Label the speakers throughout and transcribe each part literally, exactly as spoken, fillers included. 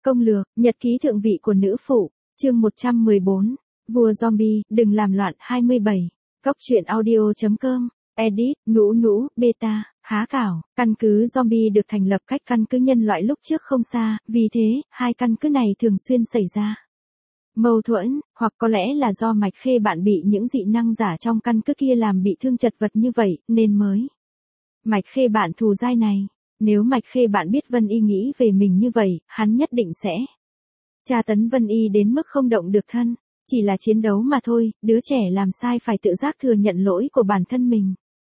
Speaker 1: Công lược, nhật ký thượng vị của nữ phụ, chương một trăm mười bốn, vua zombie, đừng làm loạn hai mươi bảy, Cóc truyện audio chấm com, edit, nũ nũ, beta, há cảo, căn cứ zombie được thành lập cách căn cứ nhân loại lúc trước không xa, vì thế, hai căn cứ này thường xuyên xảy ra mâu thuẫn, hoặc có lẽ là do Mạch Khê bạn bị những dị năng giả trong căn cứ kia làm bị thương chật vật như vậy, nên mới. Mạch Khê bạn thù dai này, nếu Mạch Khê bạn biết Vân Y nghĩ về mình như vậy, hắn nhất định sẽ tra tấn Vân Y đến mức không động được thân, chỉ là chiến đấu mà thôi, đứa trẻ làm sai phải tự giác thừa nhận lỗi của bản thân mình.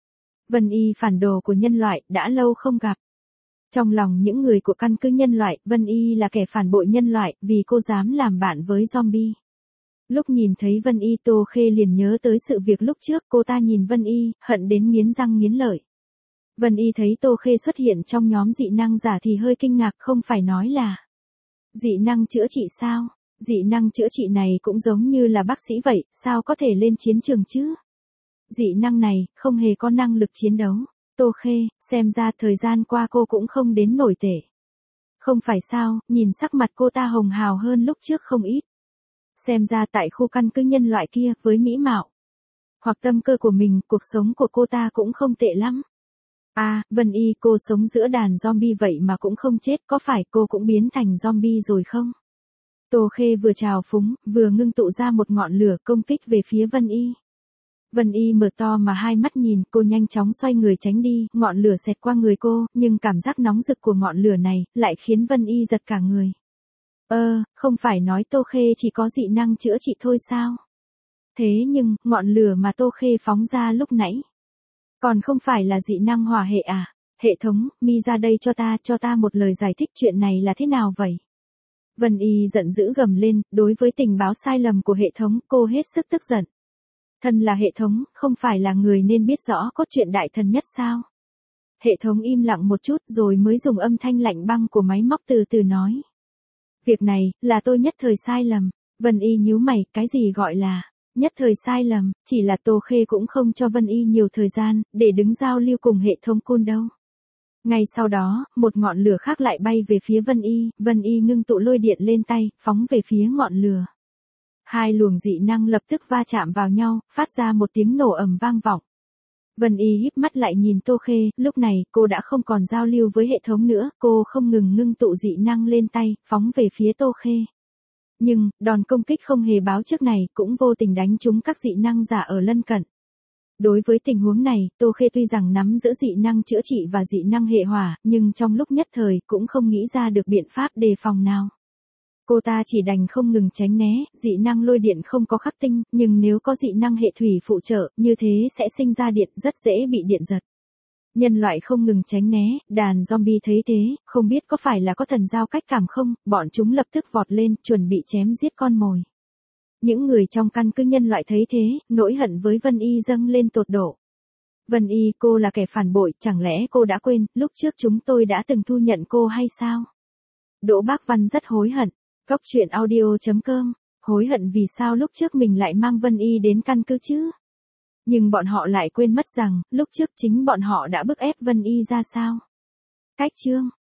Speaker 1: Vân Y phản đồ của nhân loại, đã lâu không gặp. Trong lòng những người của căn cứ nhân loại, Vân Y là kẻ phản bội nhân loại, vì cô dám làm bạn với zombie. Lúc nhìn thấy Vân Y, Tô Khê liền nhớ tới sự việc lúc trước, cô ta nhìn Vân Y, hận đến nghiến răng nghiến lợi. Vân Y thấy Tô Khê xuất hiện trong nhóm dị năng giả thì hơi kinh ngạc, không phải nói là dị năng chữa trị sao? Dị năng chữa trị này cũng giống như là bác sĩ vậy, sao có thể lên chiến trường chứ? Dị năng này, không hề có năng lực chiến đấu. Tô Khê, xem ra thời gian qua cô cũng không đến nổi tệ. Không phải sao, nhìn sắc mặt cô ta hồng hào hơn lúc trước không ít. Xem ra tại khu căn cứ nhân loại kia, với mỹ mạo hoặc tâm cơ của mình, cuộc sống của cô ta cũng không tệ lắm. À, Vân Y, cô sống giữa đàn zombie vậy mà cũng không chết, có phải cô cũng biến thành zombie rồi không? Tô Khê vừa trào phúng, vừa ngưng tụ ra một ngọn lửa công kích về phía Vân Y. Vân Y mở to mà hai mắt nhìn, cô nhanh chóng xoay người tránh đi, ngọn lửa xẹt qua người cô, nhưng cảm giác nóng rực của ngọn lửa này, lại khiến Vân Y giật cả người. Ơ, không phải nói Tô Khê chỉ có dị năng chữa trị thôi sao? Thế nhưng, ngọn lửa mà Tô Khê phóng ra lúc nãy, còn không phải là dị năng hỏa hệ à? Hệ thống, mi ra đây cho ta, cho ta một lời giải thích chuyện này là thế nào vậy? Vân Y giận dữ gầm lên, đối với tình báo sai lầm của hệ thống, cô hết sức tức giận. Thân là hệ thống, không phải là người nên biết rõ cốt truyện đại thần nhất sao? Hệ thống im lặng một chút rồi mới dùng âm thanh lạnh băng của máy móc từ từ nói. Việc này, là tôi nhất thời sai lầm. Vân Y nhíu mày, cái gì gọi là nhất thời sai lầm, chỉ là Tô Khê cũng không cho Vân Y nhiều thời gian, để đứng giao lưu cùng hệ thống côn đâu. Ngay sau đó, một ngọn lửa khác lại bay về phía Vân Y, Vân Y ngưng tụ lôi điện lên tay, phóng về phía ngọn lửa. Hai luồng dị năng lập tức va chạm vào nhau, phát ra một tiếng nổ ầm vang vọng. Vân Y híp mắt lại nhìn Tô Khê, lúc này cô đã không còn giao lưu với hệ thống nữa, cô không ngừng ngưng tụ dị năng lên tay, phóng về phía Tô Khê. Nhưng, đòn công kích không hề báo trước này cũng vô tình đánh trúng các dị năng giả ở lân cận. Đối với tình huống này, Tô Khê tuy rằng nắm giữ dị năng chữa trị và dị năng hệ hỏa, nhưng trong lúc nhất thời cũng không nghĩ ra được biện pháp đề phòng nào. Cô ta chỉ đành không ngừng tránh né, dị năng lôi điện không có khắc tinh, nhưng nếu có dị năng hệ thủy phụ trợ, như thế sẽ sinh ra điện, rất dễ bị điện giật. Nhân loại không ngừng tránh né, đàn zombie thấy thế, không biết có phải là có thần giao cách cảm không, bọn chúng lập tức vọt lên, chuẩn bị chém giết con mồi. Những người trong căn cứ nhân loại thấy thế, nỗi hận với Vân Y dâng lên tột độ. Vân Y, cô là kẻ phản bội, chẳng lẽ cô đã quên, lúc trước chúng tôi đã từng thu nhận cô hay sao? Đỗ Bác Văn rất hối hận. Cóc truyện audio chấm com, hối hận vì sao lúc trước mình lại mang Vân Y đến căn cứ chứ? Nhưng bọn họ lại quên mất rằng, lúc trước chính bọn họ đã bức ép Vân Y ra sao? Cách chương